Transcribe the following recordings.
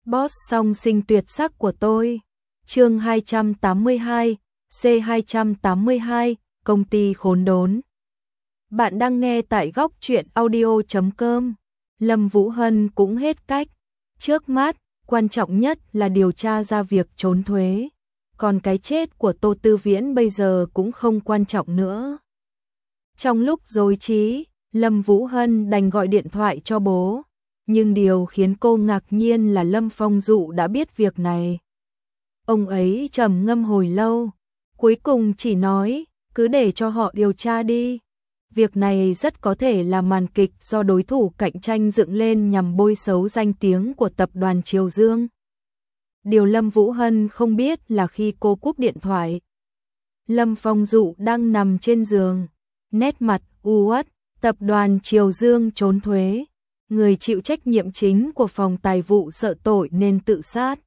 Boss song sinh tuyệt sắc của tôi. Chương 282, C282, công ty khốn đốn. Bạn đang nghe tại góc truyện audio.com. Lâm Vũ Hân cũng hết cách. Trước mắt, quan trọng nhất là điều tra ra việc trốn thuế. Còn cái chết của Tô Tư Viễn bây giờ cũng không quan trọng nữa. Trong lúc rối trí, Lâm Vũ Hân đành gọi điện thoại cho bố. Nhưng điều khiến cô ngạc nhiên là Lâm Phong Dụ đã biết việc này. Ông ấy trầm ngâm hồi lâu, cuối cùng chỉ nói, cứ để cho họ điều tra đi. Việc này rất có thể là màn kịch do đối thủ cạnh tranh dựng lên nhằm bôi xấu danh tiếng của tập đoàn Triều Dương. Điều Lâm Vũ Hân không biết là khi cô cúp điện thoại, Lâm Phong Dụ đang nằm trên giường, nét mặt u uất. Tập đoàn Triều Dương trốn thuế. Người chịu trách nhiệm chính của phòng tài vụ sợ tội nên tự sát.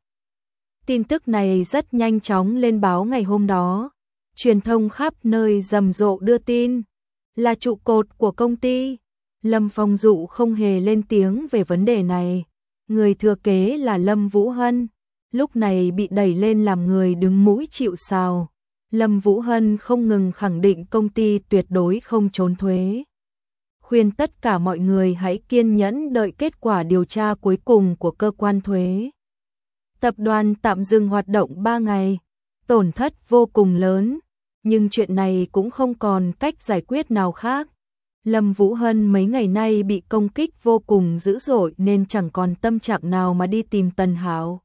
Tin tức này rất nhanh chóng lên báo ngày hôm đó. Truyền thông khắp nơi rầm rộ đưa tin. Là trụ cột của công ty. Lâm Phong Dụ không hề lên tiếng về vấn đề này. Người thừa kế là Lâm Vũ Hân. Lúc này bị đẩy lên làm người đứng mũi chịu sào. Lâm Vũ Hân không ngừng khẳng định công ty tuyệt đối không trốn thuế. Khuyên tất cả mọi người hãy kiên nhẫn đợi kết quả điều tra cuối cùng của cơ quan thuế. Tập đoàn tạm dừng hoạt động 3 ngày, tổn thất vô cùng lớn, nhưng chuyện này cũng không còn cách giải quyết nào khác. Lâm Vũ Hân mấy ngày nay bị công kích vô cùng dữ dội nên chẳng còn tâm trạng nào mà đi tìm Tần Hạo.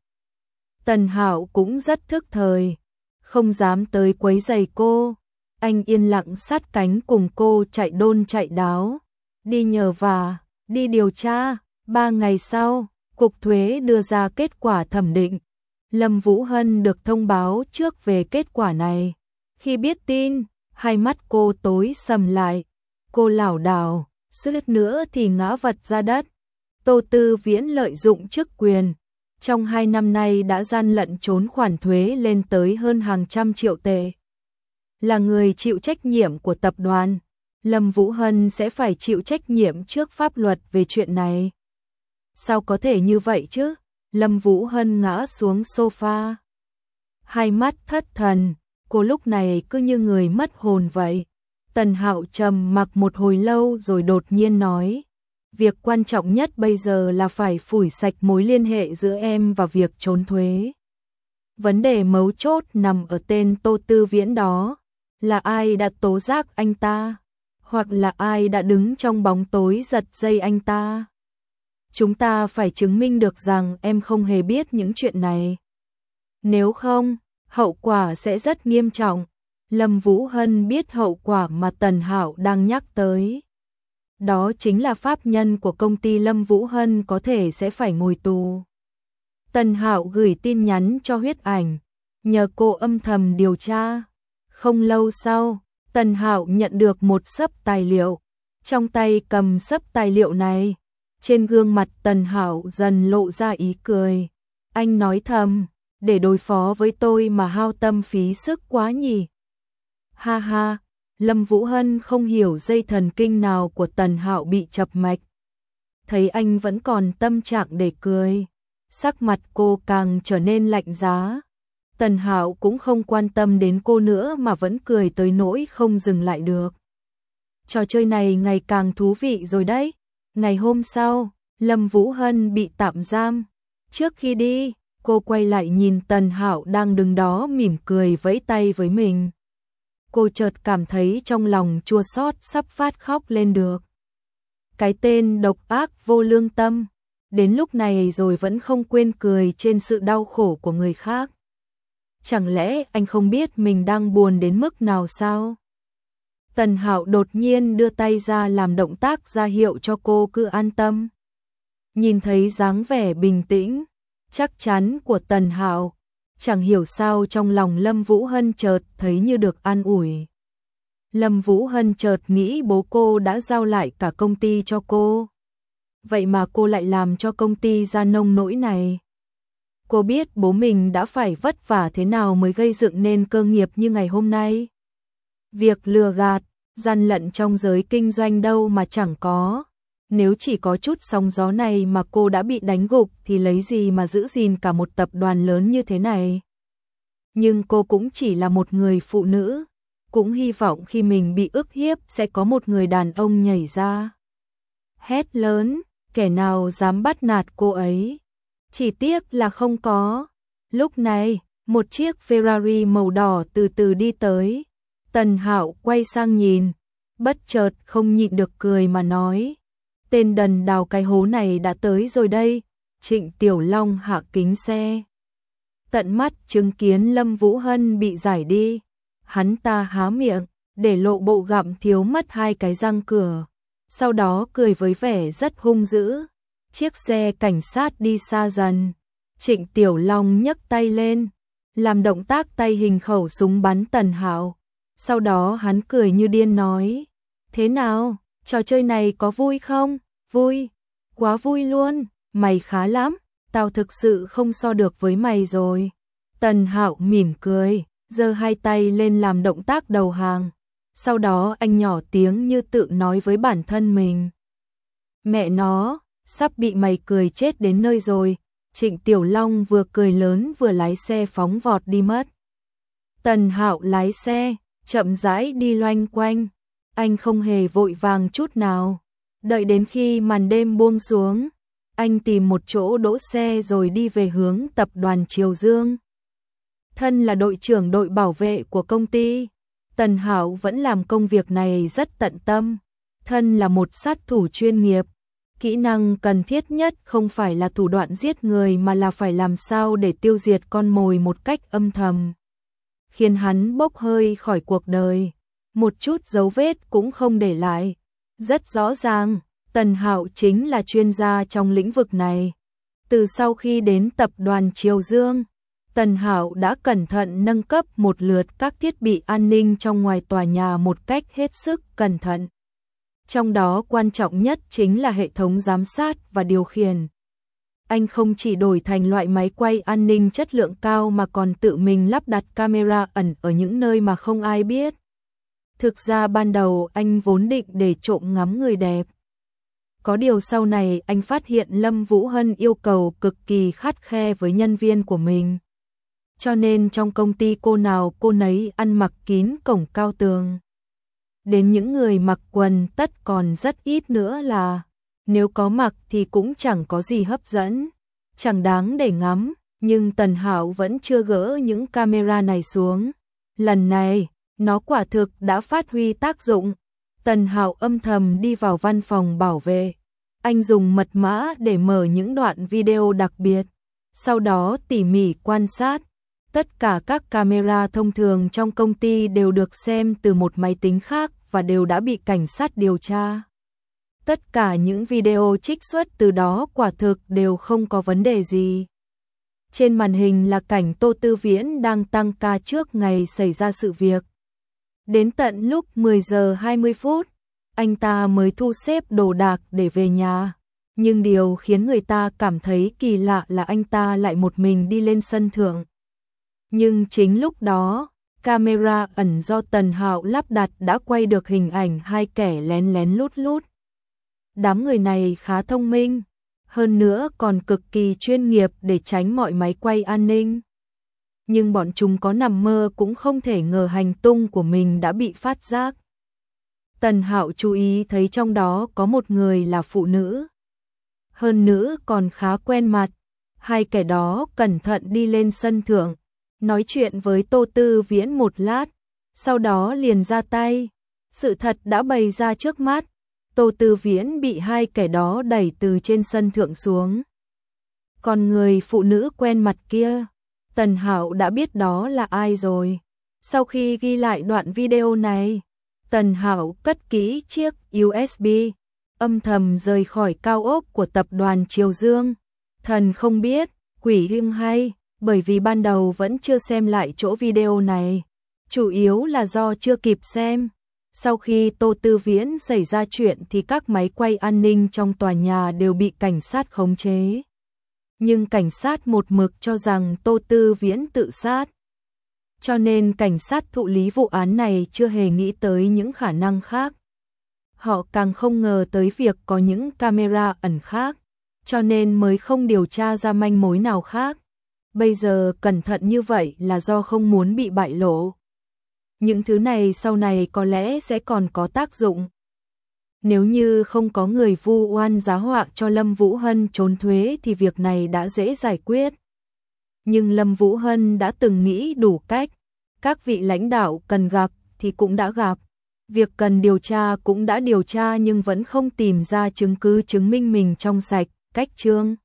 Tần Hạo cũng rất thức thời, không dám tới quấy rầy cô. Anh yên lặng sát cánh cùng cô chạy đôn chạy đáo. Đi nhờ vả, đi điều tra. 3 ngày sau, Cục Thuế đưa ra kết quả thẩm định. Lâm Vũ Hân được thông báo trước về kết quả này. Khi biết tin, hai mắt cô tối sầm lại. Cô lảo đảo, suýt nữa thì ngã vật ra đất. Tô Tư Viễn lợi dụng chức quyền. Trong 2 năm nay đã gian lận trốn khoản thuế lên tới hơn hàng trăm triệu tệ. Là người chịu trách nhiệm của tập đoàn. Lâm Vũ Hân sẽ phải chịu trách nhiệm trước pháp luật về chuyện này. Sao có thể như vậy chứ? Lâm Vũ Hân ngã xuống sofa. Hai mắt thất thần, cô lúc này cứ như người mất hồn vậy. Tần Hạo trầm mặc một hồi lâu rồi đột nhiên nói. Việc quan trọng nhất bây giờ là phải phủi sạch mối liên hệ giữa em và việc trốn thuế. Vấn đề mấu chốt nằm ở tên Tô Tư Viễn đó. Là ai đã tố giác anh ta? Hoặc là ai đã đứng trong bóng tối giật dây anh ta? Chúng ta phải chứng minh được rằng em không hề biết những chuyện này. Nếu không, hậu quả sẽ rất nghiêm trọng. Lâm Vũ Hân biết hậu quả mà Tần Hạo đang nhắc tới. Đó chính là pháp nhân của công ty Lâm Vũ Hân có thể sẽ phải ngồi tù. Tần Hạo gửi tin nhắn cho Huyết Ảnh, nhờ cô âm thầm điều tra. Không lâu sau, Tần Hạo nhận được một xấp tài liệu. Trong tay cầm xấp tài liệu này, trên gương mặt Tần Hạo dần lộ ra ý cười. Anh nói thầm, để đối phó với tôi mà hao tâm phí sức quá nhỉ. Ha ha, Lâm Vũ Hân không hiểu dây thần kinh nào của Tần Hạo bị chập mạch. Thấy anh vẫn còn tâm trạng để cười, sắc mặt cô càng trở nên lạnh giá. Tần Hạo cũng không quan tâm đến cô nữa mà vẫn cười tới nỗi không dừng lại được. Trò chơi này ngày càng thú vị rồi đấy. Ngày hôm sau, Lâm Vũ Hân bị tạm giam. Trước khi đi, cô quay lại nhìn Tần Hạo đang đứng đó mỉm cười vẫy tay với mình. Cô chợt cảm thấy trong lòng chua xót sắp phát khóc lên được. Cái tên độc ác vô lương tâm, đến lúc này rồi vẫn không quên cười trên sự đau khổ của người khác. Chẳng lẽ anh không biết mình đang buồn đến mức nào sao? Tần Hạo đột nhiên đưa tay ra làm động tác ra hiệu cho cô cứ an tâm. Nhìn thấy dáng vẻ bình tĩnh, chắc chắn của Tần Hạo, chẳng hiểu sao trong lòng Lâm Vũ Hân chợt thấy như được an ủi. Lâm Vũ Hân chợt nghĩ bố cô đã giao lại cả công ty cho cô. Vậy mà cô lại làm cho công ty ra nông nỗi này. Cô biết bố mình đã phải vất vả thế nào mới gây dựng nên cơ nghiệp như ngày hôm nay. Việc lừa gạt, gian lận trong giới kinh doanh đâu mà chẳng có. Nếu chỉ có chút sóng gió này mà cô đã bị đánh gục thì lấy gì mà giữ gìn cả một tập đoàn lớn như thế này. Nhưng cô cũng chỉ là một người phụ nữ, cũng hy vọng khi mình bị ức hiếp sẽ có một người đàn ông nhảy ra. Hét lớn, kẻ nào dám bắt nạt cô ấy. Chỉ tiếc là không có. Lúc này, một chiếc Ferrari màu đỏ từ từ đi tới. Tần Hạo quay sang nhìn, bất chợt không nhịn được cười mà nói. Tên đần đào cái hố này đã tới rồi đây. Trịnh Tiểu Long hạ kính xe. Tận mắt chứng kiến Lâm Vũ Hân bị giải đi. Hắn ta há miệng, để lộ bộ gặm thiếu mất 2 cái răng cửa. Sau đó cười với vẻ rất hung dữ. Chiếc xe cảnh sát đi xa dần. Trịnh Tiểu Long nhấc tay lên, làm động tác tay hình khẩu súng bắn Tần Hạo. Sau đó hắn cười như điên nói. Thế nào, trò chơi này có vui không? Vui, quá vui luôn, mày khá lắm, tao thực sự không so được với mày rồi. Tần Hạo mỉm cười, giơ 2 tay lên làm động tác đầu hàng. Sau đó anh nhỏ tiếng như tự nói với bản thân mình. Mẹ nó, sắp bị mày cười chết đến nơi rồi. Trịnh Tiểu Long vừa cười lớn vừa lái xe phóng vọt đi mất. Tần Hạo lái xe, chậm rãi đi loanh quanh. Anh không hề vội vàng chút nào. Đợi đến khi màn đêm buông xuống, anh tìm một chỗ đỗ xe rồi đi về hướng tập đoàn Triều Dương. Thân là đội trưởng đội bảo vệ của công ty, Tần Hạo vẫn làm công việc này rất tận tâm. Thân là một sát thủ chuyên nghiệp, kỹ năng cần thiết nhất không phải là thủ đoạn giết người mà là phải làm sao để tiêu diệt con mồi một cách âm thầm, khiến hắn bốc hơi khỏi cuộc đời, một chút dấu vết cũng không để lại. Rất rõ ràng, Tần Hạo chính là chuyên gia trong lĩnh vực này. Từ sau khi đến tập đoàn Triều Dương, Tần Hạo đã cẩn thận nâng cấp một lượt các thiết bị an ninh trong ngoài tòa nhà một cách hết sức cẩn thận. Trong đó quan trọng nhất chính là hệ thống giám sát và điều khiển. Anh không chỉ đổi thành loại máy quay an ninh chất lượng cao mà còn tự mình lắp đặt camera ẩn ở những nơi mà không ai biết. Thực ra ban đầu anh vốn định để trộm ngắm người đẹp. Có điều sau này anh phát hiện Lâm Vũ Hân yêu cầu cực kỳ khắt khe với nhân viên của mình. Cho nên trong công ty cô nào cô nấy ăn mặc kín cổng cao tường. Đến những người mặc quần tất còn rất ít nữa là, nếu có mặc thì cũng chẳng có gì hấp dẫn, chẳng đáng để ngắm, nhưng Tần Hạo vẫn chưa gỡ những camera này xuống. Lần này, nó quả thực đã phát huy tác dụng. Tần Hạo âm thầm đi vào văn phòng bảo vệ. Anh dùng mật mã để mở những đoạn video đặc biệt, sau đó tỉ mỉ quan sát. Tất cả các camera thông thường trong công ty đều được xem từ một máy tính khác và đều đã bị cảnh sát điều tra. Tất cả những video trích xuất từ đó quả thực đều không có vấn đề gì. Trên màn hình là cảnh Tô Tư Viễn đang tăng ca trước ngày xảy ra sự việc. Đến tận lúc 10 giờ 20 phút, anh ta mới thu xếp đồ đạc để về nhà. Nhưng điều khiến người ta cảm thấy kỳ lạ là anh ta lại một mình đi lên sân thượng. Nhưng chính lúc đó, camera ẩn do Tần Hạo lắp đặt đã quay được hình ảnh 2 kẻ lén lén lút lút. Đám người này khá thông minh, hơn nữa còn cực kỳ chuyên nghiệp để tránh mọi máy quay an ninh. Nhưng bọn chúng có nằm mơ cũng không thể ngờ hành tung của mình đã bị phát giác. Tần Hạo chú ý thấy trong đó có một người là phụ nữ. Hơn nữa còn khá quen mặt. 2 kẻ đó cẩn thận đi lên sân thượng, nói chuyện với Tô Tư Viễn một lát, sau đó liền ra tay. Sự thật đã bày ra trước mắt. Tô Tư Viễn bị 2 kẻ đó đẩy từ trên sân thượng xuống. Còn người phụ nữ quen mặt kia, Tần Hạo đã biết đó là ai rồi. Sau khi ghi lại đoạn video này, Tần Hạo cất kỹ chiếc USB, âm thầm rời khỏi cao ốc của tập đoàn Triều Dương. Thần không biết, quỷ hưng hay, bởi vì ban đầu vẫn chưa xem lại chỗ video này. Chủ yếu là do chưa kịp xem. Sau khi Tô Tư Viễn xảy ra chuyện thì các máy quay an ninh trong tòa nhà đều bị cảnh sát khống chế. Nhưng cảnh sát một mực cho rằng Tô Tư Viễn tự sát. Cho nên cảnh sát thụ lý vụ án này chưa hề nghĩ tới những khả năng khác. Họ càng không ngờ tới việc có những camera ẩn khác, cho nên mới không điều tra ra manh mối nào khác. Bây giờ cẩn thận như vậy là do không muốn bị bại lộ. Những thứ này sau này có lẽ sẽ còn có tác dụng. Nếu như không có người vu oan giá họa cho Lâm Vũ Hân trốn thuế thì việc này đã dễ giải quyết. Nhưng Lâm Vũ Hân đã từng nghĩ đủ cách, các vị lãnh đạo cần gặp thì cũng đã gặp, việc cần điều tra cũng đã điều tra nhưng vẫn không tìm ra chứng cứ chứng minh mình trong sạch, cách Trương